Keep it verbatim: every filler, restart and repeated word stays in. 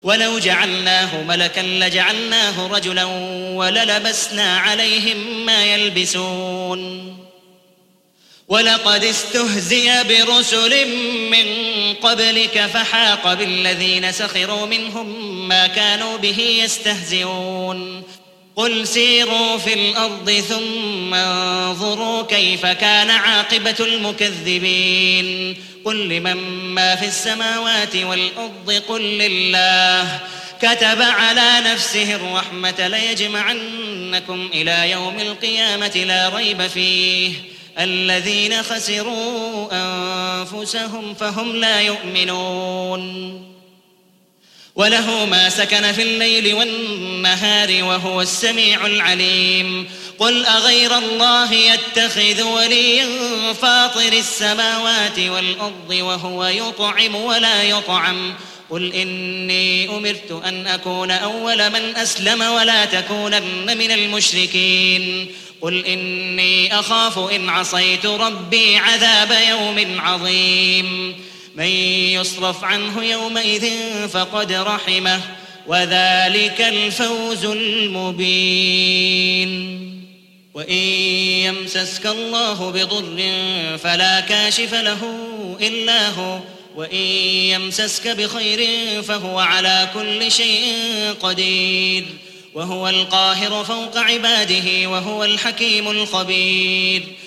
ولو جعلناه ملكا لجعلناه رجلا وللبسنا عليهم ما يلبسون ولقد استهزئ برسل من قبلك فحاق بالذين سخروا منهم ما كانوا به يستهزئون قل سيروا في الأرض ثم انظروا كيف كان عاقبة المكذبين قل لمن ما في السماوات والأرض قل لله كتب على نفسه الرحمة ليجمعنكم إلى يوم القيامة لا ريب فيه الذين خسروا أنفسهم فهم لا يؤمنون وله ما سكن في الليل والنهار وهو السميع العليم قل أغير الله يتخذ وليا فاطر السماوات والأرض وهو يطعم ولا يطعم قل إني أمرت أن أكون أول من أسلم ولا تكونن من المشركين قل إني أخاف إن عصيت ربي عذاب يوم عظيم من يصرف عنه يومئذ فقد رحمه وذلك الفوز المبين وإن يمسسك الله بضر فلا كاشف له إلا هو وإن يمسسك بخير فهو على كل شيء قدير وهو القاهر فوق عباده وهو الحكيم الخبير